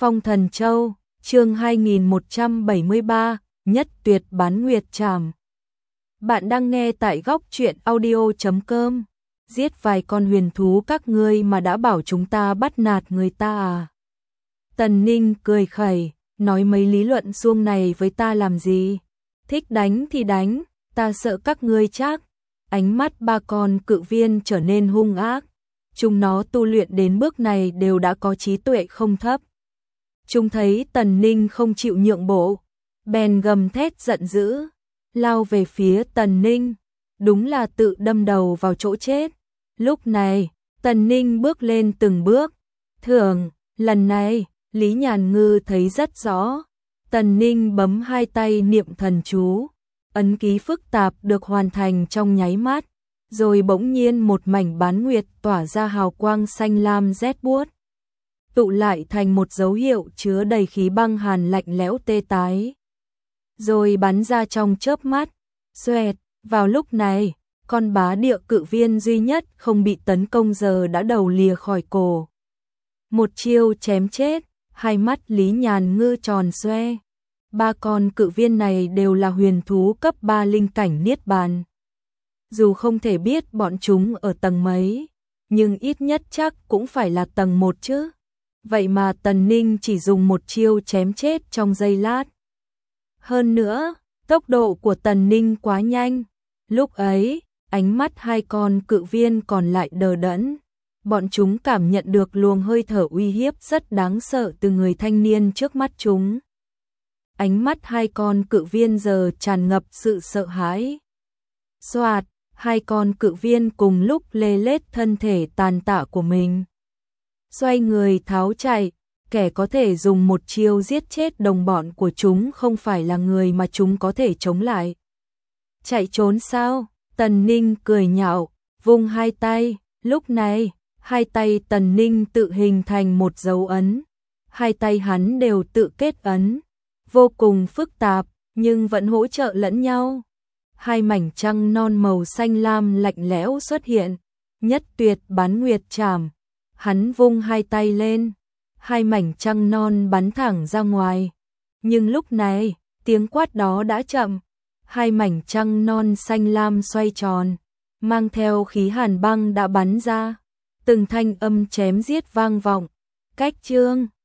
Phong Thần Châu, chương 2173, nhất tuyệt bán nguyệt trảm. Bạn đang nghe tại góc truyện audio.com. Giết vài con huyền thú các ngươi mà đã bảo chúng ta bắt nạt người ta à? Tần Ninh cười khẩy, nói mấy lý luận suông này với ta làm gì? Thích đánh thì đánh, ta sợ các ngươi chắc. Ánh mắt ba con cự viên trở nên hung ác. Chúng nó tu luyện đến bước này đều đã có trí tuệ không thấp. Chúng thấy Tần Ninh không chịu nhượng bộ, bèn gầm thét giận dữ, lao về phía Tần Ninh, đúng là tự đâm đầu vào chỗ chết. Lúc này, Tần Ninh bước lên từng bước, thường, lần này, Lý Nhàn Ngư thấy rất rõ. Tần Ninh bấm hai tay niệm thần chú, ấn ký phức tạp được hoàn thành trong nháy mắt, rồi bỗng nhiên một mảnh bán nguyệt tỏa ra hào quang xanh lam rét buốt, tụ lại thành một dấu hiệu chứa đầy khí băng hàn lạnh lẽo tê tái, rồi bắn ra trong chớp mắt. Xoẹt, vào lúc này, con bá địa cự viên duy nhất không bị tấn công giờ đã đầu lìa khỏi cổ. Một chiêu chém chết, hai mắt Lý Nhàn Ngư tròn xoe. Ba con cự viên này đều là huyền thú cấp 3 linh cảnh niết bàn. Dù không thể biết bọn chúng ở tầng mấy, nhưng ít nhất chắc cũng phải là tầng 1 chứ. Vậy mà Tần Ninh chỉ dùng một chiêu chém chết trong giây lát. Hơn nữa, tốc độ của Tần Ninh quá nhanh. Lúc ấy, ánh mắt hai con cự viên còn lại đờ đẫn. Bọn chúng cảm nhận được luồng hơi thở uy hiếp rất đáng sợ từ người thanh niên trước mắt chúng. Ánh mắt hai con cự viên giờ tràn ngập sự sợ hãi. Xoạt, hai con cự viên cùng lúc lê lết thân thể tàn tạ của mình, xoay người tháo chạy. Kẻ có thể dùng một chiêu giết chết đồng bọn của chúng không phải là người mà chúng có thể chống lại. Chạy trốn sao? Tần Ninh cười nhạo, vung hai tay. Lúc này, hai tay Tần Ninh tự hình thành một dấu ấn. Hai tay hắn đều tự kết ấn, vô cùng phức tạp, nhưng vẫn hỗ trợ lẫn nhau. Hai mảnh trăng non màu xanh lam lạnh lẽo xuất hiện, nhất tuyệt bán nguyệt trảm. Hắn vung hai tay lên, hai mảnh trăng non bắn thẳng ra ngoài. Nhưng lúc này, tiếng quát đó đã chậm. Hai mảnh trăng non xanh lam xoay tròn, mang theo khí hàn băng đã bắn ra. Từng thanh âm chém giết vang vọng. Cách chương